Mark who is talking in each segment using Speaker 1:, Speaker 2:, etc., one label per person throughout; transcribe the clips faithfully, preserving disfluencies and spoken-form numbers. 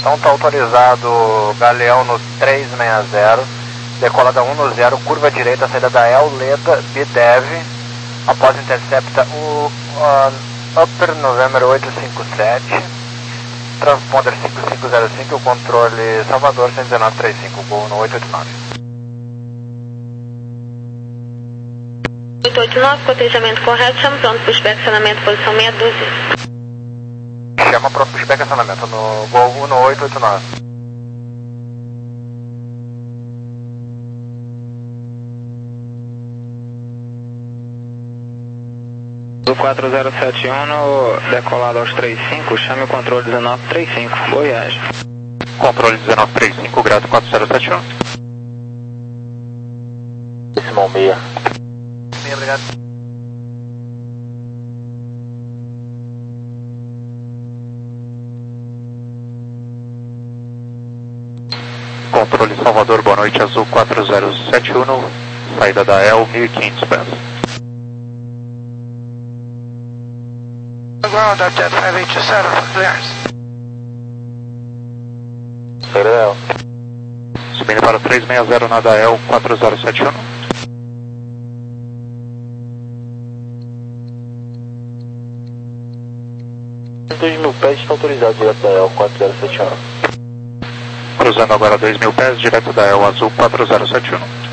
Speaker 1: Então tá autorizado Galeão no três seis zero, decolada um no zero, curva direita, saída da El Leda, Bidev, após intercepta o uh, Upper November oito cinco sete, transponder cinco cinco zero cinco, o controle Salvador cento e dezenove trinta e cinco, Gol no oito oito nove.
Speaker 2: oito oito nove, cotejamento correto, chama pronto, pushback, acionamento, posição meia dúzia.
Speaker 1: Chama pronto, pushback, acionamento no Gol no oito oito nove.
Speaker 3: Do quatro zero sete um, no decolado aos trinta e cinco, chame o controle dezenove trinta e cinco, boa viagem.
Speaker 1: Controle dezenove trinta e cinco, grato quatro zero sete um.
Speaker 4: Decimal meia.
Speaker 1: Meia, obrigado. Controle Salvador, boa noite, azul quatro zero sete um, saída da El, mil e quinhentos pés.
Speaker 5: Ground up Jet five eight two seven for clearance.
Speaker 4: Saída da El.
Speaker 1: Subindo para três seis zero na da El quatro zero sete um.
Speaker 4: dois mil pés está autorizado direto da El quatro zero sete um.
Speaker 1: Cruzando agora dois mil pés, direto da El azul quatro zero sete um.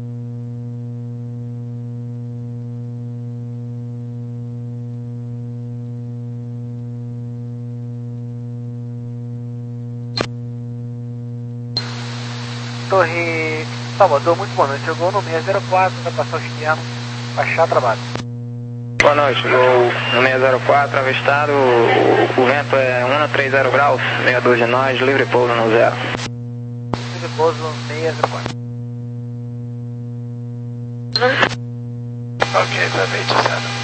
Speaker 1: Torre Salvador, muito boa noite. Chegou no seis zero quatro, vai passar o externo, baixar trabalho.
Speaker 3: Boa noite, Gol no seis zero quatro, avistado, o, o vento é um três zero graus, meia dúzia de nós, livre pouso no zero.
Speaker 1: Livre pouso seis zero quatro.
Speaker 5: Ok, five eight two seven.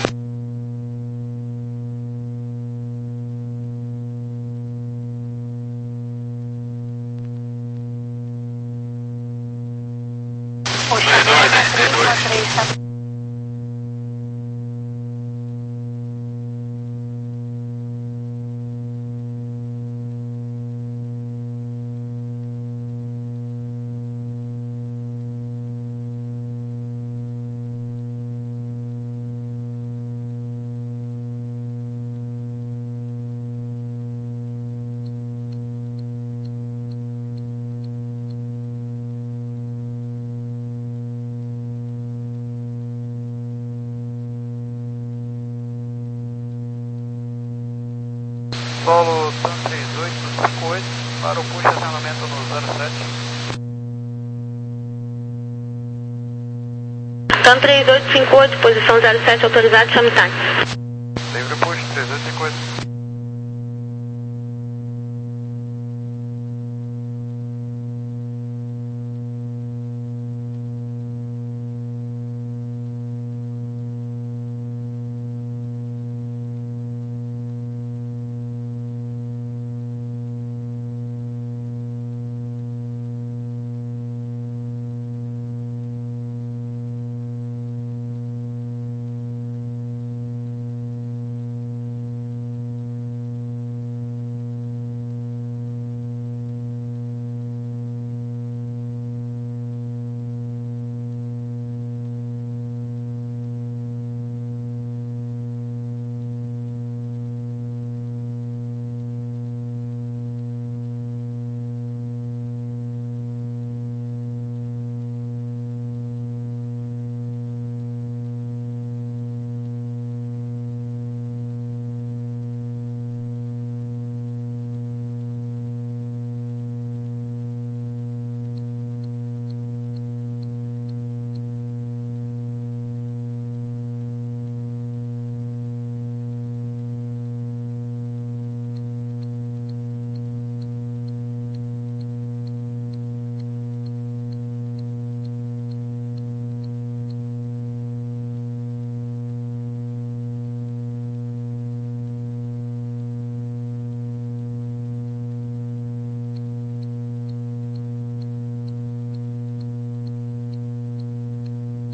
Speaker 1: Solo Tan três oito cinco oito para o push acionamento no zero sete.
Speaker 2: Tan três oito cinco oito, posição zero sete, autorizado, chame time.
Speaker 1: Livre push três oito cinco oito.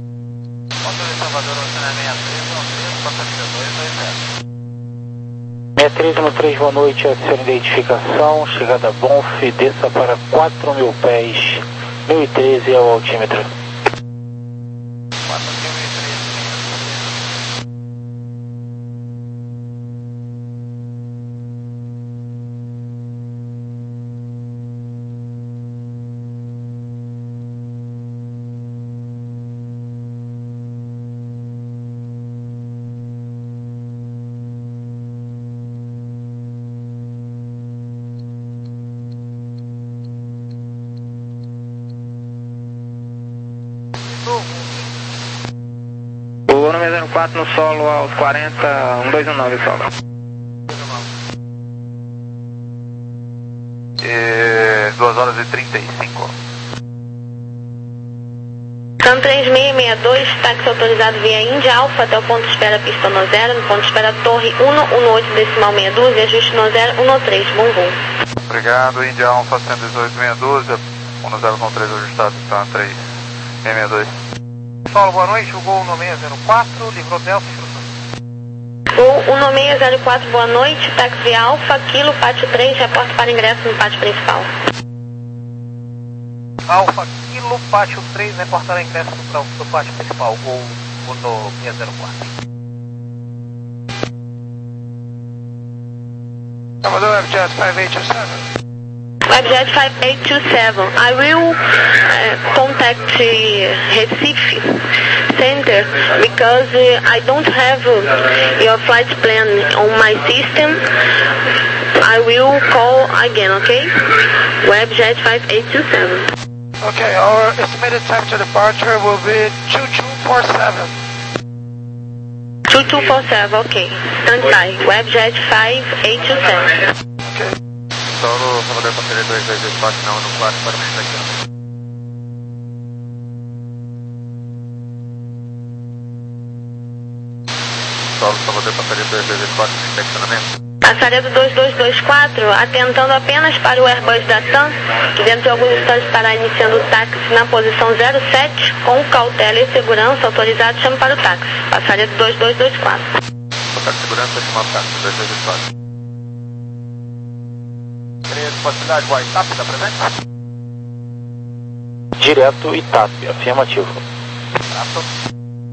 Speaker 1: Salvador, oceano seis três, um três, passageiro dois dois zero.
Speaker 4: seis três um três, boa noite, adicione identificação, chegada Bonf, desça para quatro mil pés, mil e treze é o altímetro.
Speaker 3: O número zero quatro no solo aos quarenta, um dois um nove solo.
Speaker 1: E duas horas e trinta e cinco.
Speaker 2: Cam três seis seis dois, táxi autorizado via Índia Alfa até o ponto de espera pista no zero, no ponto de espera Torre um um oito decimal seis doze, ajuste no zero um três, bom voo.
Speaker 1: Obrigado, Índia Alfa cento e dezoito seis doze, um zero com três ajustado, tá três seis seis dois. Solo, boa noite, o Gol no seis zero quatro, livrou Delta, instrução.
Speaker 2: Gol um seis zero quatro, boa noite, táxi Alfa, Kilo, pátio três, reporte para ingresso no pátio principal.
Speaker 1: Alfa, Kilo, pátio três, reportar ingresso no, no pátio principal, Gol no seis zero quatro.
Speaker 5: Commodore Webjet five eight two seven.
Speaker 2: Webjet five eight two seven. I will uh, contact uh, Recife Center because uh, I don't have uh, your flight plan on my system. I will call again, okay? Webjet five eight two seven.
Speaker 5: Okay, our estimated time to departure will be two two four seven.
Speaker 2: two two four seven, okay. Stand by. Webjet five eight two seven.
Speaker 5: Okay.
Speaker 1: Solo, Salvador, parceria dois dois dois quatro, não, no quatro, para mim, daqui. Solo, Salvador, parceria dois dois dois quatro, estacionamento.
Speaker 2: Passaria do dois dois dois quatro, atentando apenas para o Airbus da TAM, que dentro de alguns instantes estará iniciando o táxi na posição zero sete, com cautela e segurança, autorizado, chame para o táxi. Passaria do dois dois dois quatro.
Speaker 1: Tocar segurança, chamar o táxi, dois dois dois quatro. Possibilidade, WhatsApp, dá presente?
Speaker 4: Direto Itap, afirmativo.
Speaker 1: Trato.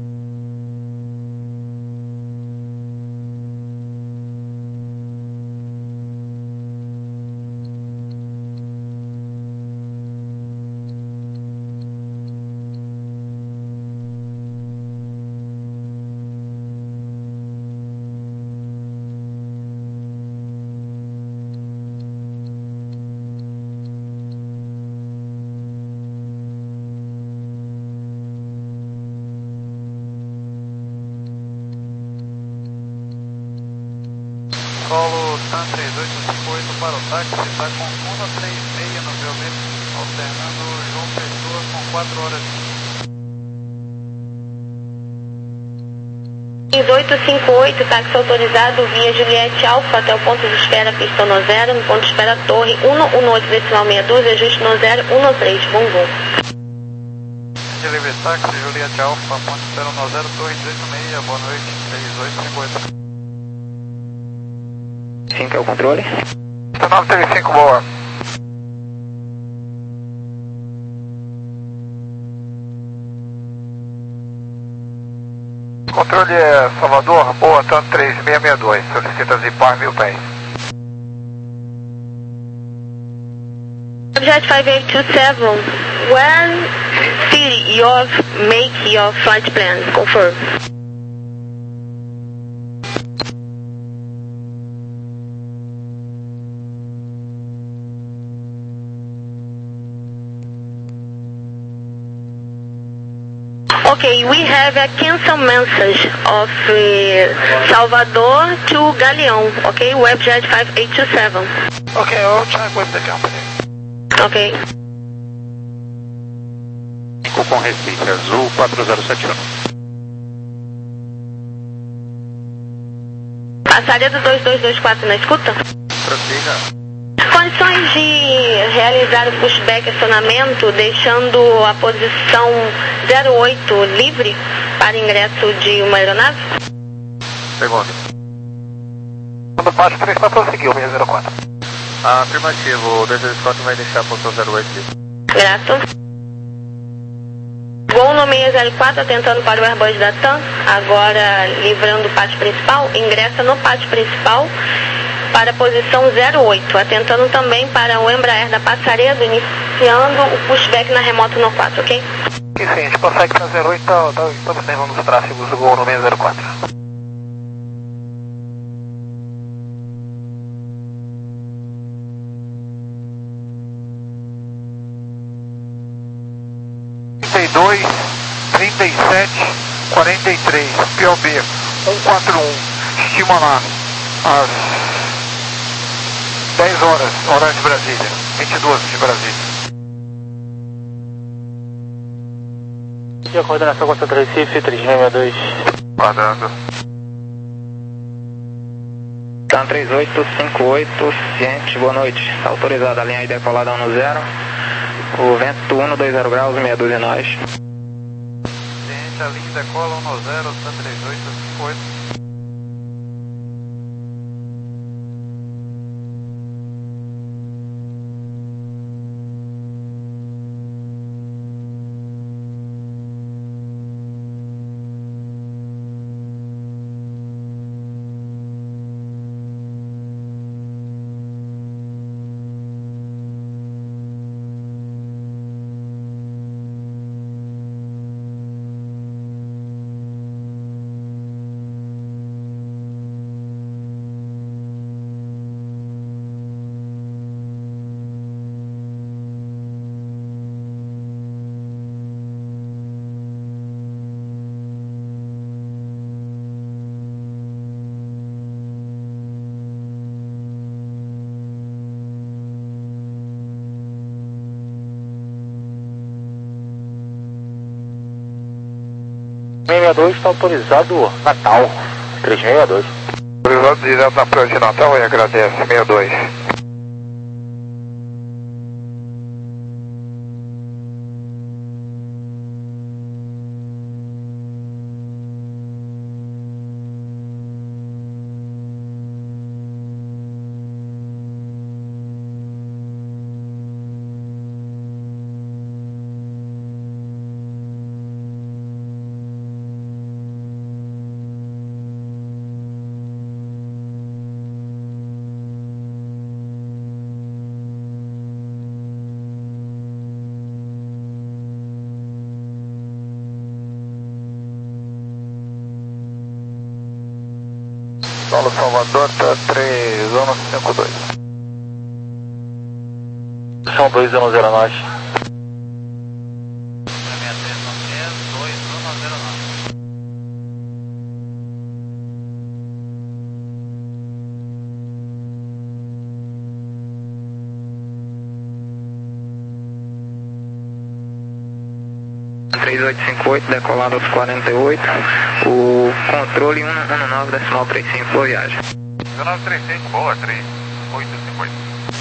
Speaker 1: Solo TAM três oito cinco oito para o táxi, está com um três seis no geometro, alternando João Pessoa com quatro horas.
Speaker 2: três oito cinco oito, táxi autorizado via Juliette Alfa até o ponto de espera pista no zero, no ponto de espera Torre um um oito decimal seis doze, ajuste no zero um três, bom voo.
Speaker 1: Delivery táxi, Juliette Alfa, ponto de espera no zero, Torre dezoito seis, boa noite, três oito cinco oito.
Speaker 3: cinco é o controle.
Speaker 1: nove três cinco, boa. Controle é Salvador, boa, TAM três seis seis dois, solicita zipar mil pés.
Speaker 2: Jet five eight two seven, when city you make your flight plan, confirm. Okay, we have a cancel message of uh, Salvador to Galeão, okay, Webjet five eight two seven.
Speaker 5: Okay, I'll check with the company.
Speaker 2: Okay.
Speaker 1: Com Recife, Azul quatro zero sete um.
Speaker 2: Passaria do dois dois dois quatro na escuta?
Speaker 1: Prossiga.
Speaker 2: Condições de realizar o pushback acionamento, deixando a posição zero oito livre para ingresso de uma aeronave?
Speaker 1: Segundo. Baixo três para prosseguir, o seis zero quatro.
Speaker 6: Afirmativo, o dois dois quatro vai deixar a posição zero oito livre.
Speaker 2: Grato. Gol no seis zero quatro, atentando para o Airbus da TAM, agora livrando o pátio principal, ingressa no pátio principal para a posição zero oito, atentando também para o Embraer da Passaredo, iniciando o pushback na remoto no quatro, ok?
Speaker 1: E sim, a gente consegue para zero oito, tá, tá, estamos observando os tráfegos do Gol no seis zero quatro.
Speaker 5: trinta e dois, trinta e sete, quarenta e três, P O B um quatro um, estima lá às dez horas, horário de Brasília, vinte e duas de Brasília.
Speaker 4: E a coordenação concentra Recife, três seis seis dois.
Speaker 6: Guardando.
Speaker 3: TAM três oito cinco oito, ciente, boa noite. Autorizada a linha aí decolada um no zero. O vento um dois zero graus, meia dúzia nós.
Speaker 6: Ciente, a linha decola um no zero, TAM três oito cinco oito.
Speaker 4: seis seis dois está autorizado Natal, três seis dois.
Speaker 1: Autorizado direto na praia de Natal e agradece, seis dois. Paulo Salvador, tá três um cinco dois.
Speaker 4: São dois um zero nós.
Speaker 3: três oito cinco oito, decolado aos quarenta e oito. O controle um um nove, decimal três cinco, boa viagem.
Speaker 6: um nove três cinco, boa, três oito cinco oito.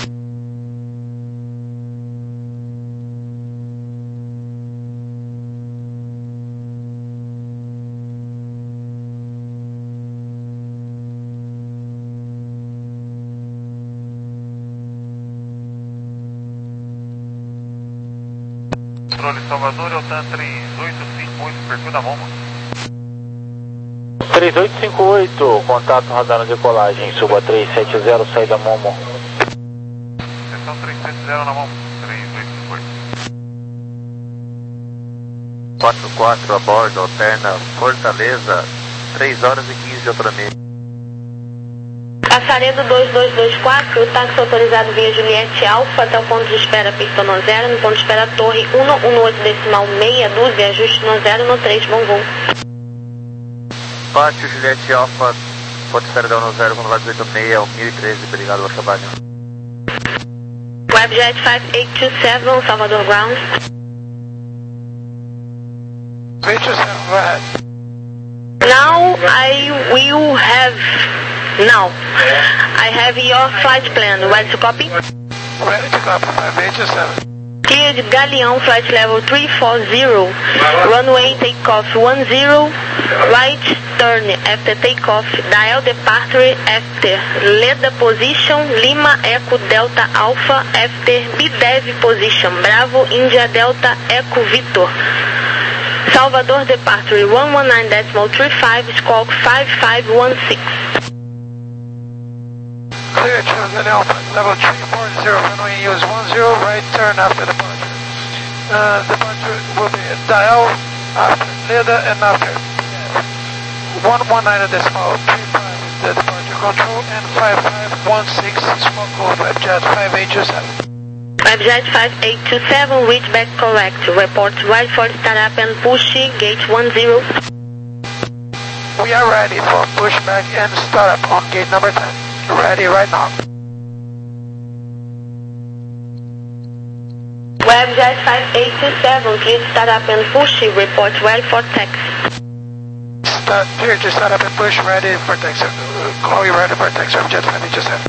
Speaker 6: Controle Salvador, é o TAM três oito cinco oito, perfil da Momo.
Speaker 4: três oito cinco oito, contato radar na decolagem, suba três sete zero, saída Momo.
Speaker 6: Seção três sete zero na Momo, três oito cinco oito. quatro quatro a bordo, alterna Fortaleza, três horas e quinze de outra meia.
Speaker 2: Passaredo dois dois dois quatro, táxi autorizado via Juliette Alfa até o ponto de espera pista no zero, no ponto de espera torre um um oito decimal meia dúzia, ajuste no zero no três, bom voo.
Speaker 6: Pátio Juliette Alfa, ponto de espera da um no zero, vamos lá dezoito seis, mil e treze, obrigado pelo trabalho.
Speaker 2: Webjet cinco oito dois sete, Salvador Ground.
Speaker 5: eight two seven, go ahead.
Speaker 2: Now I will have, now, I have your flight plan, ready to copy?
Speaker 5: Ready to copy, five eight two seven.
Speaker 2: Cleared Galeão, flight level three forty, runway takeoff one zero, right turn after takeoff, dial departure after Leda position, Lima Echo Delta Alpha after B Dev position, Bravo India Delta Echo Victor. Salvador departure one one nine decimal three five, squawk five five one six.
Speaker 5: Clear to Galeão, level three forty, runway use one zero, right turn after departure. Uh, departure will be dial after Leda and after one one nine decimal three five is the departure control, and five five one six small code Webjet five eight two seven.
Speaker 2: Webjet five eight two seven, reach back correct. Report right for startup and push, gate one zero.
Speaker 5: We are ready for pushback and startup on gate number ten. Ready right now.
Speaker 2: Webjet five eight two seven, please start up and push, report ready for taxi.
Speaker 5: Start, clear to start up and push, ready for taxi. Call you ready for taxi, Webjet five eight two seven.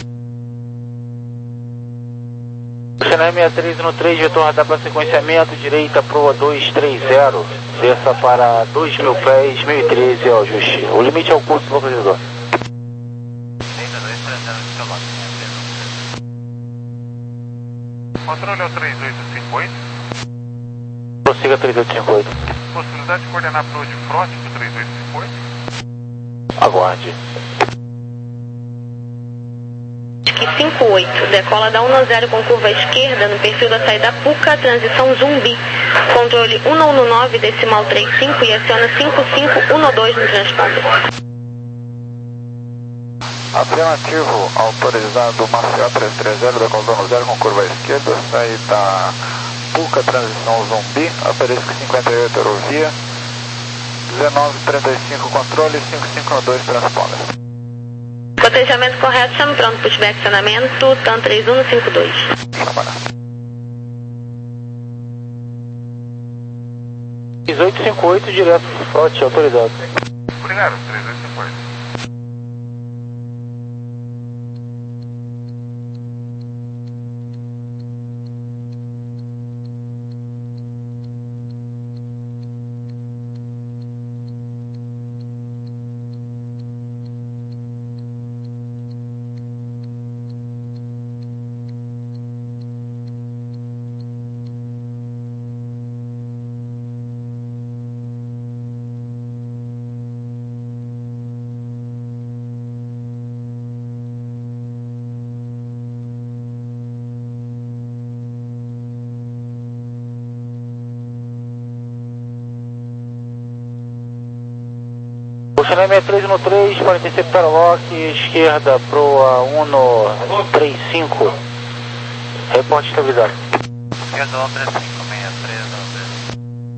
Speaker 4: Chennai sessenta e três no três, retorna para sequenciamento, direita proa dois três zero, desça para dois mil pés, mil e treze é o ajuste. O limite é o curso do localizador.
Speaker 7: Controle é o três oito cinco oito.
Speaker 4: Prossiga três oito cinco oito.
Speaker 7: Possibilidade de coordenar proa de front do três oito cinco oito.
Speaker 4: Aguarde.
Speaker 2: cinco oito, decola da um zero com curva esquerda no perfil da saída Puca, transição Zumbi. Controle um um nove decimal trinta e cinco e aciona cinco cinco um dois no transponder.
Speaker 8: Afirmativo, autorizado Maceió trezentos e trinta, decola da um zero com curva esquerda, saída Puca, transição Zumbi, asterisco cinquenta e oito, aerovia, dezenove trinta e cinco, controle, cinco cinco um dois, transponder.
Speaker 2: Cotejamento correto, chame pronto, pushback, acionamento, TAM três um cinco dois.
Speaker 4: três oito cinco oito, direto pro front, autorizado.
Speaker 7: Obrigado, três oito cinco oito.
Speaker 4: Chennai sessenta e três no três, para interceptar o lock, esquerda proa um três cinco, reporte de estabilidade.
Speaker 1: Esquerda Londres cinco seis três,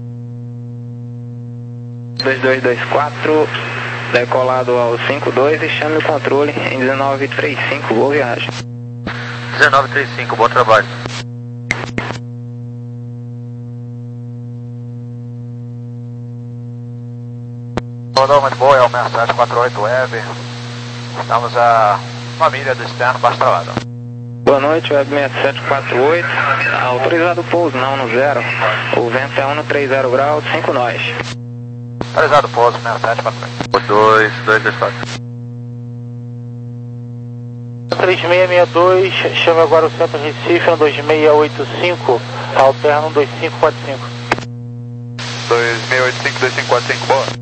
Speaker 3: dois dois dois quatro, decolado ao cinco dois e chame o controle em dezenove trinta e cinco, boa viagem.
Speaker 6: dezenove trinta e cinco, bom trabalho.
Speaker 1: Rodou muito boa, é o sessenta e sete quarenta e oito Web. Estamos a uma milha do externo, baixo travado.
Speaker 3: Boa noite, Web sessenta e sete quarenta e oito, autorizado o pouso, não no zero. O vento é um trinta graus, cinco nós.
Speaker 1: Autorizado o pouso, sessenta e sete quarenta e oito.
Speaker 6: dois dois dois quatro.
Speaker 4: três seis seis dois, chame agora o centro Recife no dois seis oito cinco, alterno dois cinco quatro cinco.
Speaker 8: dois seis oito cinco, dois cinco quatro cinco, boa.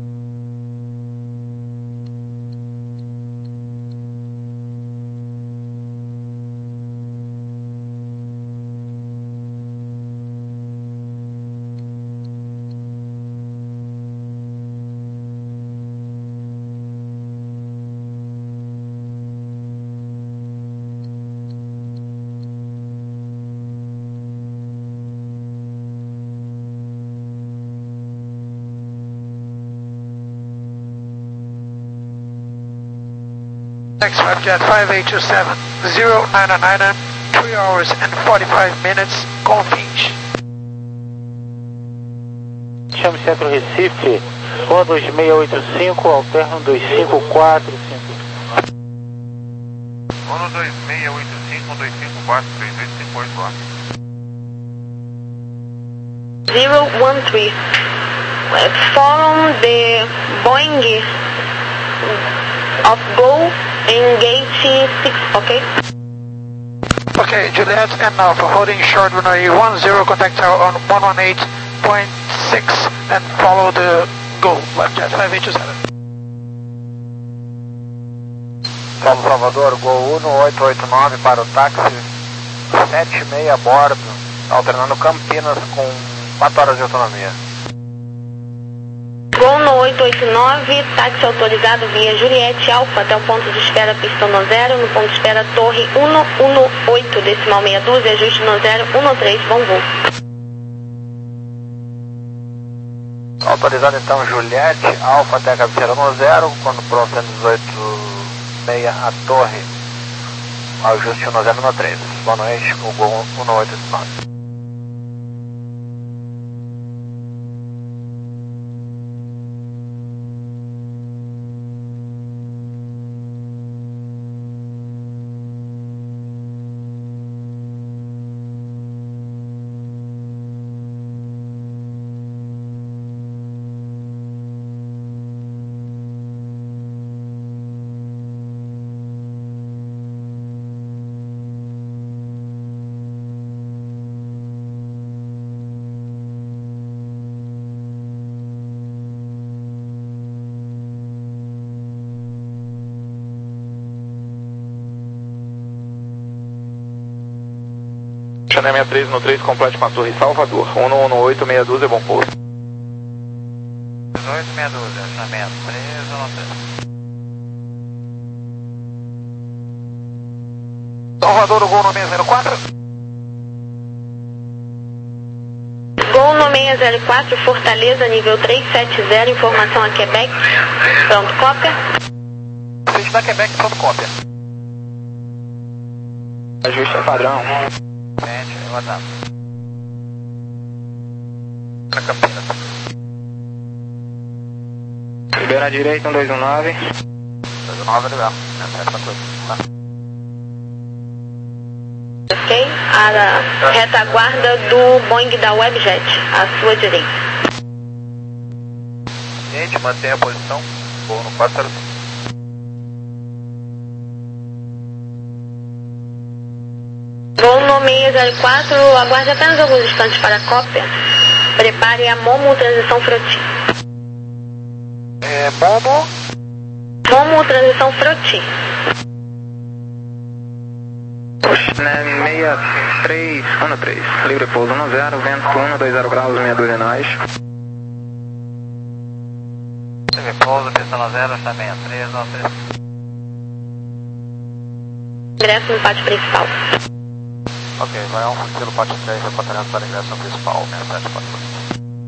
Speaker 5: Next Webjet five eight two seven, zero nine nine, three hours and forty-five minutes, Confins.
Speaker 4: Chame centro Recife, rua dois seis oito cinco, alterno dois cinco quatro cinco.
Speaker 7: um dois seis oito cinco, um dois cinco quatro, três oito cinco oito lá.
Speaker 2: zero one three. Follow the Boeing of Go in gate six, okay?
Speaker 5: Okay, Juliet and Alpha, holding short runway one zero, contact tower on one one eight point six and follow the Go, left jet five eight two seven.
Speaker 1: São Salvador, Gol um oito oito nove para o táxi sete e meia a bordo, alternando Campinas com quatro horas de autonomia.
Speaker 2: Gol no oito oito nove, táxi autorizado via Juliette Alfa até o ponto de espera pista no zero, no ponto de espera torre cento e dezoito, decimal meia dúzia, ajuste no zero um três, bom voo.
Speaker 1: Autorizado então Juliette Alfa até a cabeceira no zero, quando pronto cento e dezoito meia a torre, ajuste no zero um três. Boa noite, o Gol um oito oito nove.
Speaker 7: Chanel sessenta e três no três, complete com a torre Salvador. um um oito, meia dúzia, bom pouso.
Speaker 1: dezoito, meia dúzia, Chanel sessenta e três, um três.
Speaker 5: Salvador, o Gol no seis zero quatro.
Speaker 2: Gol no seis zero quatro, Fortaleza, nível trezentos e setenta, informação a Quebec. Pronto, cópia.
Speaker 5: Frente da Quebec, pronto, cópia.
Speaker 3: Ajuste padrão.
Speaker 1: Gente, WhatsApp. Na Campinas.
Speaker 3: Libera a direita, um dois um nove.
Speaker 1: dois um nove, legal. Tá.
Speaker 2: Ok, a retaguarda do Boeing da Webjet, à sua direita.
Speaker 1: Gente, mantenha a posição. Gol no quatro zero cinco.
Speaker 2: Gol no seis zero quatro, aguarde apenas alguns instantes para a cópia. Prepare a Momo transição Froti.
Speaker 1: É, Momo.
Speaker 2: Momo transição Froti.
Speaker 3: seis três um três, livre pouso um zero, vento um dois zero graus, meia dúzia nós.
Speaker 1: Livre pouso, pista no zero, está sessenta e três, um três.
Speaker 2: Ingresso no pátio principal.
Speaker 1: Ok, vai um futuro pátio três, repatriando para ingresso no principal, sessenta e sete quatro.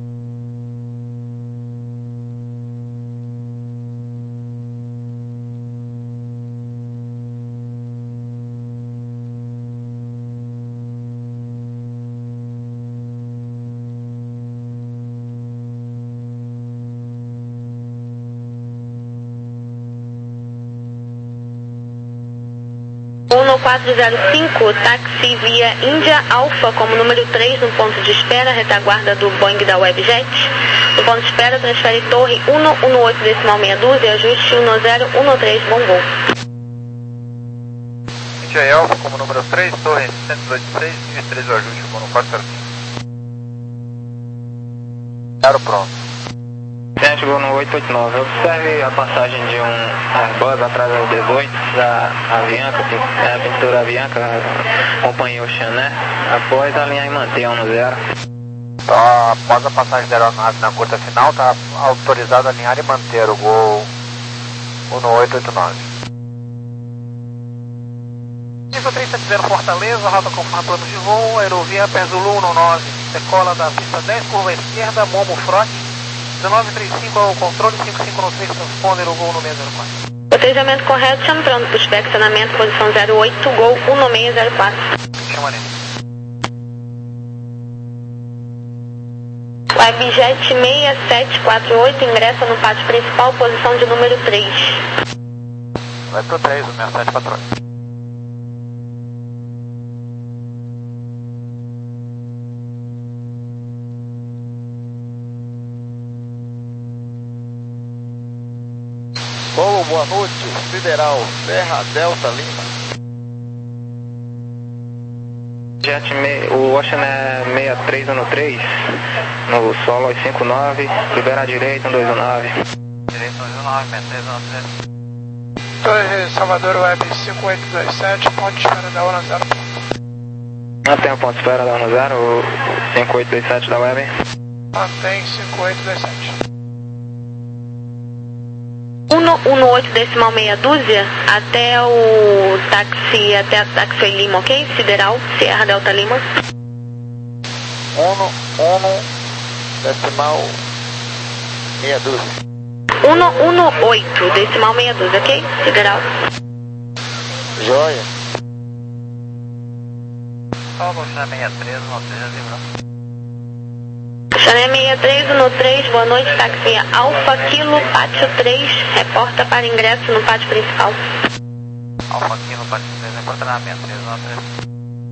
Speaker 2: um quatro zero cinco, táxi via Índia Alfa como número três no ponto de espera, retaguarda do Boeing da Webjet. No ponto de espera, transfere torre cento e dezoito, decimal meia dúzia, ajuste um zero um três, bom voo.
Speaker 1: Índia Alfa como número três, torre cento e dezoito seis, nível três o ajuste, vou no quatro zero cinco. Zero pronto.
Speaker 3: Chegou no oito oito nove. Observe a passagem de um Airbus atrás do dezoito da Avianca, é a pintura Avianca, acompanhou o Chanel, após alinhar e manter um zero.
Speaker 1: Tá, após a passagem da aeronave na curta final, está autorizado a alinhar e manter o Gol um oito oito nove.
Speaker 5: Nível três sete zero Fortaleza, rota conforme plano de voo, aerovia Pé Zulu um nove, decola da pista dez, curva esquerda, Momo Front. dezenove trinta e cinco ao controle, cinco cinco no três, transponder o Gol no seis zero quatro.
Speaker 2: Botejamento correto, chama pronto, pushback, estacionamento, posição zero oito, Gol um no seis zero quatro.
Speaker 5: Chama nele.
Speaker 2: Webjet seis sete quatro oito, ingressa no pátio principal, posição de número três.
Speaker 1: Vai pro três, o sessenta e sete quatro oito.
Speaker 8: boa noite, Federal, Serra Delta Lima.
Speaker 3: Jet, me, o Ocean é seis três um três, no solo cinco nove, libera a direita, um dois um nove.
Speaker 1: Direita um dois um nove, seis três um três.
Speaker 5: Torre Salvador Web cinco oito dois sete, ponto de espera da ONU zero.
Speaker 3: Mantém o ponto de espera da ONU zero, cinco oito dois sete da Web.
Speaker 5: Mantém cinco oito dois sete.
Speaker 2: um um oito decimal meia dúzia até o táxi, até a táxi Lima, ok? Sideral, Sierra Delta Lima.
Speaker 8: um um decimal meia dúzia.
Speaker 2: um um oito decimal meia dúzia, ok? Sideral.
Speaker 8: Joia.
Speaker 1: Salva o China seis três um três, Lima.
Speaker 2: China seis três um três, boa noite, táxi Alfa Kilo Pátio três, reporta para ingresso no pátio principal.
Speaker 1: Alfa Kilo Pátio três, reporta na seis três um três.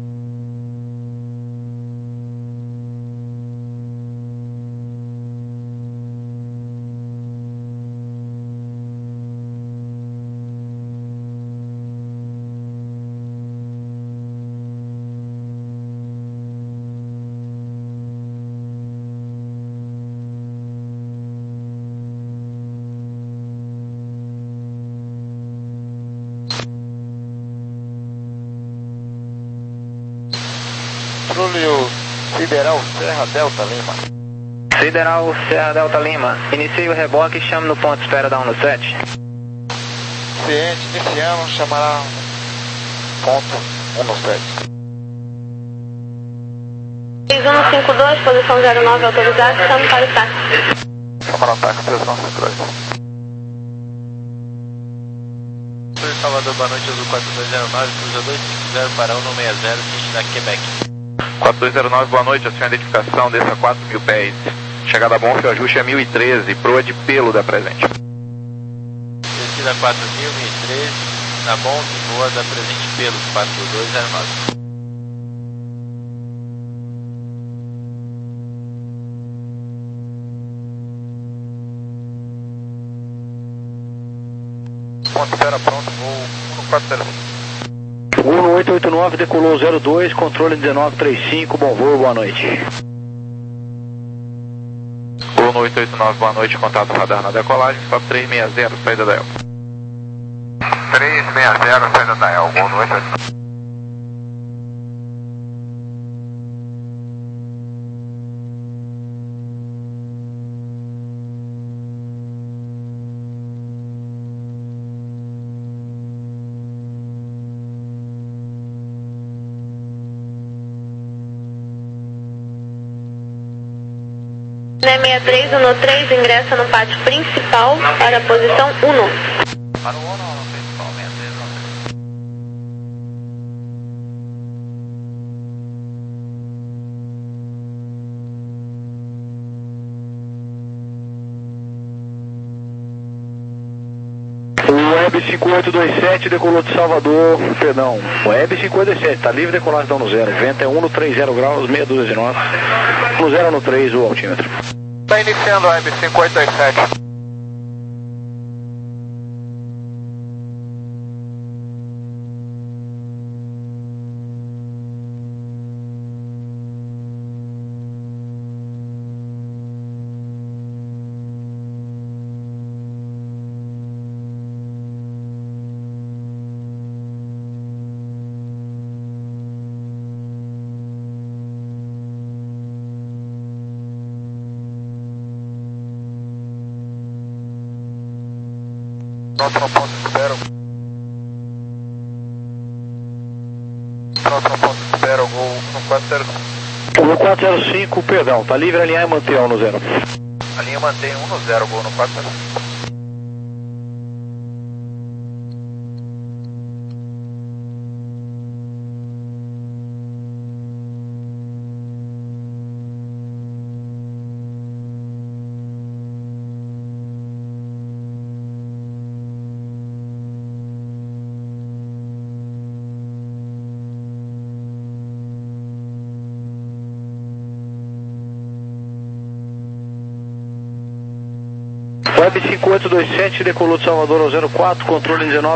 Speaker 8: Controle Federal Serra Delta Lima.
Speaker 3: Federal Serra Delta Lima, inicie o reboque e chame no ponto de espera da ONU sete.
Speaker 8: Ciente, iniciamos, chamará ponto ONU sete.
Speaker 2: seis um cinco dois, posição zero nove autorizado, chame para o táxi.
Speaker 8: Chamará o táxi três um cinco dois.
Speaker 9: Salvador, boa noite, Azul quatro dois zero nove, cruza dois cinco zero para um sessenta, destino Quebec.
Speaker 7: quatro dois zero nove, boa noite, a sua identificação, desça quatro mil pés. Chegada bom, o ajuste é mil e treze, proa de pelo da presente.
Speaker 9: Descida quatro mil, mil e treze, na bom, de boa da presente pelo, quatro dois zero nove.
Speaker 8: Ponto de espera pronto, voo um quatro zero cinco.
Speaker 4: um oito oito nove, decolou zero dois, controle dezenove trinta e cinco, bom voo, boa noite.
Speaker 7: um oito oito nove, boa noite, contato radar na decolagem, stop três seis zero, saída da El.
Speaker 1: três seis zero, saída da El, um oito oito nove.
Speaker 2: seis três um três, ingressa no pátio principal para a posição um.
Speaker 1: Para o ONU principal, seis três um três.
Speaker 4: O Web cinco oito dois sete decolou de Salvador, perdão, Web cinco oito dois sete, está livre decolagem da ONU zero, vento é um no trinta graus, meia dúzia de nós, ONU zero no três o altímetro.
Speaker 8: Está iniciando o Web cinco oito dois sete. Pronto no ponto de espera. Pronto no ponto de espera, o gol um quatro zero cinco.
Speaker 4: O quatro zero cinco, perdão, está livre alinhar e manter a ONU zero.
Speaker 1: A linha mantém um no zero, gol no quatro zero cinco.
Speaker 10: Web cinco oito dois sete, decolou de Salvador ao zero quatro, controle dezenove.